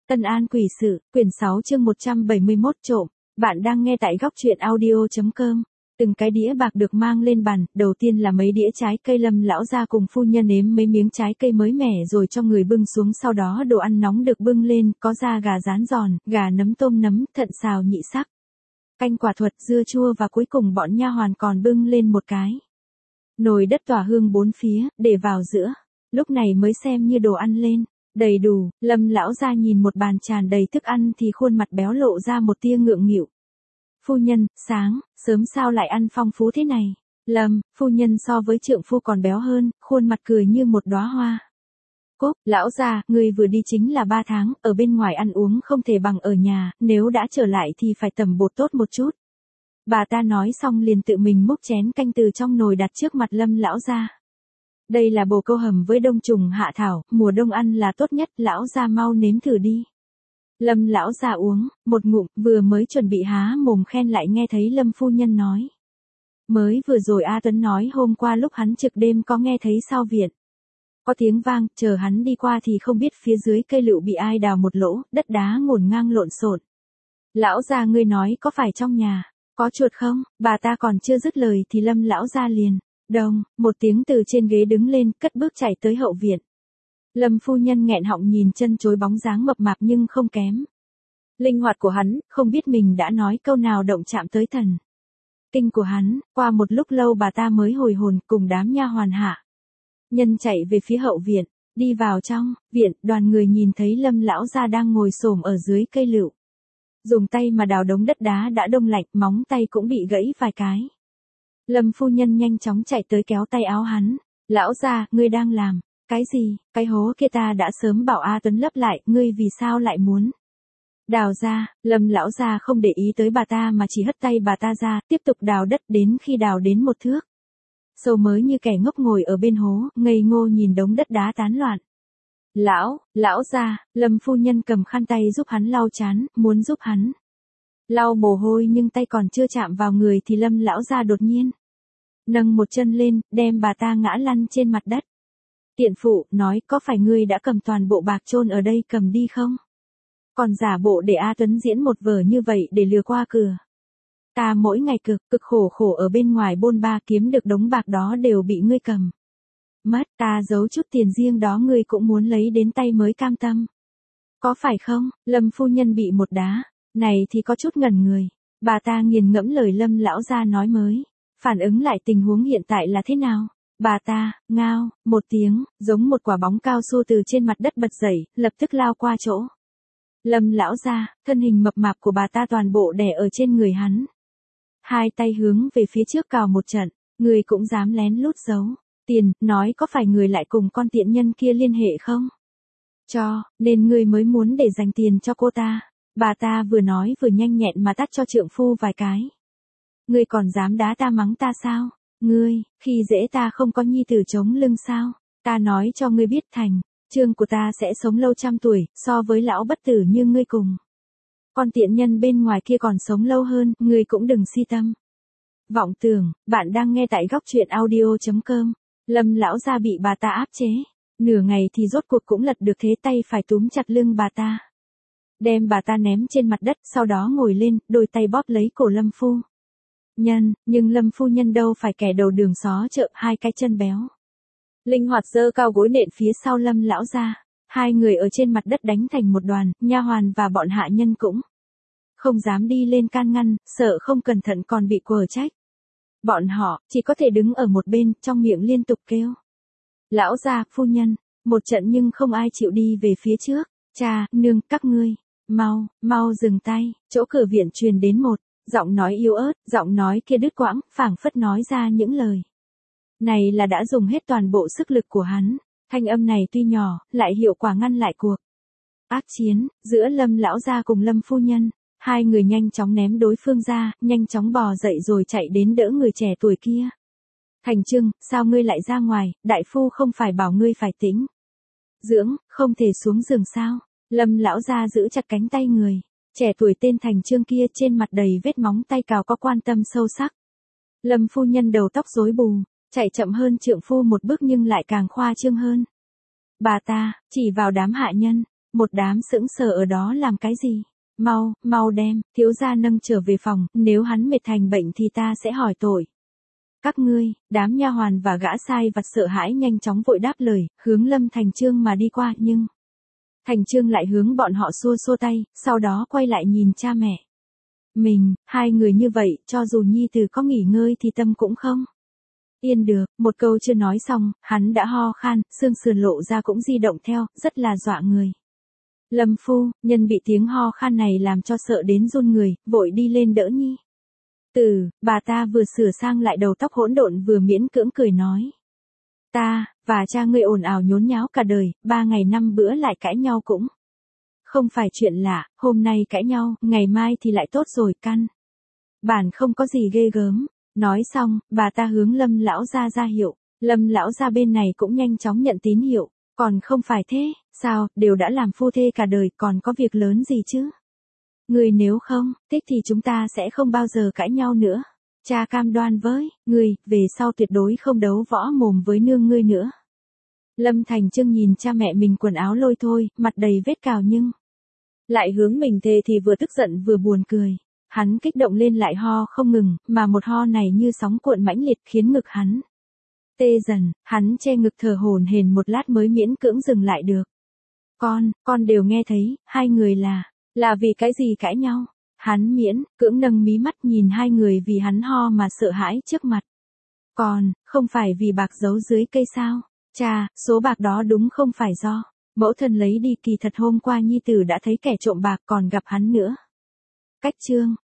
Tân An Quỷ Sự, quyển 6 chương 171 trộm. Bạn đang nghe tại góc truyện audio.com. Từng cái đĩa bạc được mang lên bàn, đầu tiên là mấy đĩa trái cây. Lâm lão gia cùng phu nhân nếm mấy miếng trái cây mới mẻ rồi cho người bưng xuống, sau đó đồ ăn nóng được bưng lên, có da gà rán giòn, gà nấm tôm nấm, thận xào nhị sắc, canh quả thuật, dưa chua và cuối cùng bọn nha hoàn còn bưng lên một cái nồi đất tỏa hương bốn phía, để vào giữa. Lúc này mới xem như đồ ăn lên đầy đủ. Lâm lão gia nhìn một bàn tràn đầy thức ăn thì khuôn mặt béo lộ ra một tia ngượng nghịu. Phu nhân, sớm sao lại ăn phong phú thế này? Lâm, phu nhân so với trượng phu còn béo hơn, khuôn mặt cười như một đóa hoa. Cốp, lão gia, người vừa đi chính là 3 tháng, ở bên ngoài ăn uống không thể bằng ở nhà, nếu đã trở lại thì phải tẩm bột tốt một chút. Bà ta nói xong liền tự mình múc chén canh từ trong nồi đặt trước mặt Lâm lão gia. Đây là bồ câu hầm với đông trùng hạ thảo, mùa đông ăn là tốt nhất, lão gia mau nếm thử đi. Lâm lão gia uống một ngụm, vừa mới chuẩn bị há mồm khen lại nghe thấy Lâm phu nhân nói. Mới vừa rồi A Tuấn nói hôm qua lúc hắn trực đêm có nghe thấy sau viện có tiếng vang, chờ hắn đi qua thì không biết phía dưới cây lựu bị ai đào một lỗ, đất đá ngổn ngang lộn xộn. Lão gia ngươi nói có phải trong nhà có chuột không? Bà ta còn chưa dứt lời thì Lâm lão gia liền đông, một tiếng từ trên ghế đứng lên, cất bước chạy tới hậu viện. Lâm phu nhân nghẹn họng nhìn chân chối bóng dáng mập mạp nhưng không kém linh hoạt của hắn, không biết mình đã nói câu nào động chạm tới thần kinh của hắn. Qua một lúc lâu bà ta mới hồi hồn, cùng đám nha hoàn hạ nhân chạy về phía hậu viện. Đi vào trong viện, đoàn người nhìn thấy Lâm lão gia đang ngồi xổm ở dưới cây lựu, dùng tay mà đào đống đất đá đã đông lạnh, móng tay cũng bị gãy vài cái. Lâm phu nhân nhanh chóng chạy tới kéo tay áo hắn. Lão gia, ngươi đang làm cái gì? Cái hố kia ta đã sớm bảo A Tuấn lấp lại, ngươi vì sao lại muốn đào ra? Lâm lão gia không để ý tới bà ta mà chỉ hất tay bà ta ra, tiếp tục đào đất đến khi đào đến một thước sâu mới như kẻ ngốc ngồi ở bên hố, ngây ngô nhìn đống đất đá tán loạn. Lão gia, Lâm phu nhân cầm khăn tay giúp hắn lau trán, muốn giúp hắn lau mồ hôi nhưng tay còn chưa chạm vào người thì Lâm lão gia đột nhiên nâng một chân lên, đem bà ta ngã lăn trên mặt đất. Tiện phụ, nói có phải ngươi đã cầm toàn bộ bạc chôn ở đây cầm đi không? Còn giả bộ để A Tuấn diễn một vở như vậy để lừa qua cửa. Ta mỗi ngày cực khổ ở bên ngoài bôn ba kiếm được đống bạc đó đều bị ngươi cầm mất, ta giấu chút tiền riêng đó ngươi cũng muốn lấy đến tay mới cam tâm. Có phải không? Lâm phu nhân bị một đá này thì có chút ngẩn người. Bà ta nghiền ngẫm lời Lâm lão gia nói mới phản ứng lại tình huống hiện tại là thế nào. Bà ta ngao một tiếng, giống một quả bóng cao su từ trên mặt đất bật dậy, lập tức lao qua chỗ Lâm lão gia. Thân hình mập mạp của bà ta toàn bộ đè ở trên người hắn, hai tay hướng về phía trước cào một trận. Người cũng dám lén lút giấu tiền, nói có phải người lại cùng con tiện nhân kia liên hệ không? Nên người mới muốn để dành tiền cho cô ta. Bà ta vừa nói vừa nhanh nhẹn mà tát cho trượng phu vài cái. Ngươi còn dám đá ta mắng ta sao? Ngươi, khi dễ ta không có nhi tử chống lưng sao? Ta nói cho ngươi biết thành, chương của ta sẽ sống lâu trăm tuổi, so với lão bất tử như ngươi cùng con tiện nhân bên ngoài kia còn sống lâu hơn, ngươi cũng đừng si tâm vọng tưởng. Bạn đang nghe tại góc truyện audio.com. Lâm lão gia bị bà ta áp chế nửa ngày thì rốt cuộc cũng lật được thế, tay phải túm chặt lưng bà ta, đem bà ta ném trên mặt đất, sau đó ngồi lên, đôi tay bóp lấy cổ Lâm phu nhân. Nhưng Lâm phu nhân đâu phải kẻ đầu đường xó chợ, hai cái chân béo linh hoạt giơ cao gối nện phía sau Lâm lão gia. Hai người ở trên mặt đất đánh thành một đoàn, nha hoàn và bọn hạ nhân cũng không dám đi lên can ngăn, sợ không cẩn thận còn bị quở trách. Bọn họ chỉ có thể đứng ở một bên, trong miệng liên tục kêu lão gia, phu nhân, một trận nhưng không ai chịu đi về phía trước. Cha, nương, các ngươi mau dừng tay. Chỗ cửa viện truyền đến một giọng nói yếu ớt, giọng nói kia đứt quãng, phảng phất nói ra những lời này là đã dùng hết toàn bộ sức lực của hắn. Thanh âm này tuy nhỏ, lại hiệu quả ngăn lại cuộc ác chiến giữa Lâm lão gia cùng Lâm phu nhân. Hai người nhanh chóng ném đối phương ra, nhanh chóng bò dậy rồi chạy đến đỡ người trẻ tuổi kia. Thành Trưng, sao ngươi lại ra ngoài? Đại phu không phải bảo ngươi phải tĩnh dưỡng, không thể xuống giường sao? Lâm lão gia giữ chặt cánh tay người trẻ tuổi tên Thành Trương kia, trên mặt đầy vết móng tay cào, có quan tâm sâu sắc. Lâm phu nhân đầu tóc rối bù, chạy chậm hơn trượng phu một bước nhưng lại càng khoa trương hơn. Bà ta chỉ vào đám hạ nhân, Một đám sững sờ ở đó làm cái gì? Mau đem, thiếu gia nâng trở về phòng, nếu hắn mệt thành bệnh thì ta sẽ hỏi tội. Các ngươi, đám nha hoàn và gã sai vặt sợ hãi nhanh chóng vội đáp lời, hướng Lâm Thành Chương mà đi qua, nhưng Thành Chương lại hướng bọn họ xua xua tay, sau đó quay lại nhìn cha mẹ. Hai người như vậy, cho dù nhi tử có nghỉ ngơi thì tâm cũng không yên được, một câu chưa nói xong, hắn đã ho khan, xương sườn lộ ra cũng di động theo, rất là dọa người. Lâm phu, nhân bị tiếng ho khan này làm cho sợ đến run người, vội đi lên đỡ nhi. Bà ta vừa sửa sang lại đầu tóc hỗn độn vừa miễn cưỡng cười nói. Ta, và cha ngươi ồn ào nhốn nháo cả đời, 3 ngày 5 bữa lại cãi nhau cũng không phải chuyện lạ, hôm nay cãi nhau, ngày mai thì lại tốt rồi, căn bản không có gì ghê gớm. Nói xong, bà ta hướng Lâm lão gia ra hiệu, Lâm lão gia bên này cũng nhanh chóng nhận tín hiệu, còn không phải thế, sao, đều đã làm phu thê cả đời, còn có việc lớn gì chứ? Người nếu không, thích thì chúng ta sẽ không bao giờ cãi nhau nữa. Cha cam đoan với, người, về sau tuyệt đối không đấu võ mồm với nương ngươi nữa. Lâm Thành Chương nhìn cha mẹ mình quần áo lôi thôi, mặt đầy vết cào nhưng lại hướng mình thề thì vừa tức giận vừa buồn cười. Hắn kích động lên lại ho không ngừng, mà một ho này như sóng cuộn mãnh liệt khiến ngực hắn tê dần, hắn che ngực thở hổn hển một lát mới miễn cưỡng dừng lại được. Con đều nghe thấy, hai người là vì cái gì cãi nhau? Hắn miễn cưỡng nâng mí mắt nhìn hai người vì hắn ho mà sợ hãi trước mặt. Không phải vì bạc giấu dưới cây sao? Cha, số bạc đó đúng không phải do mẫu thân lấy đi, kỳ thật hôm qua nhi tử đã thấy kẻ trộm bạc còn gặp hắn nữa. Cách chương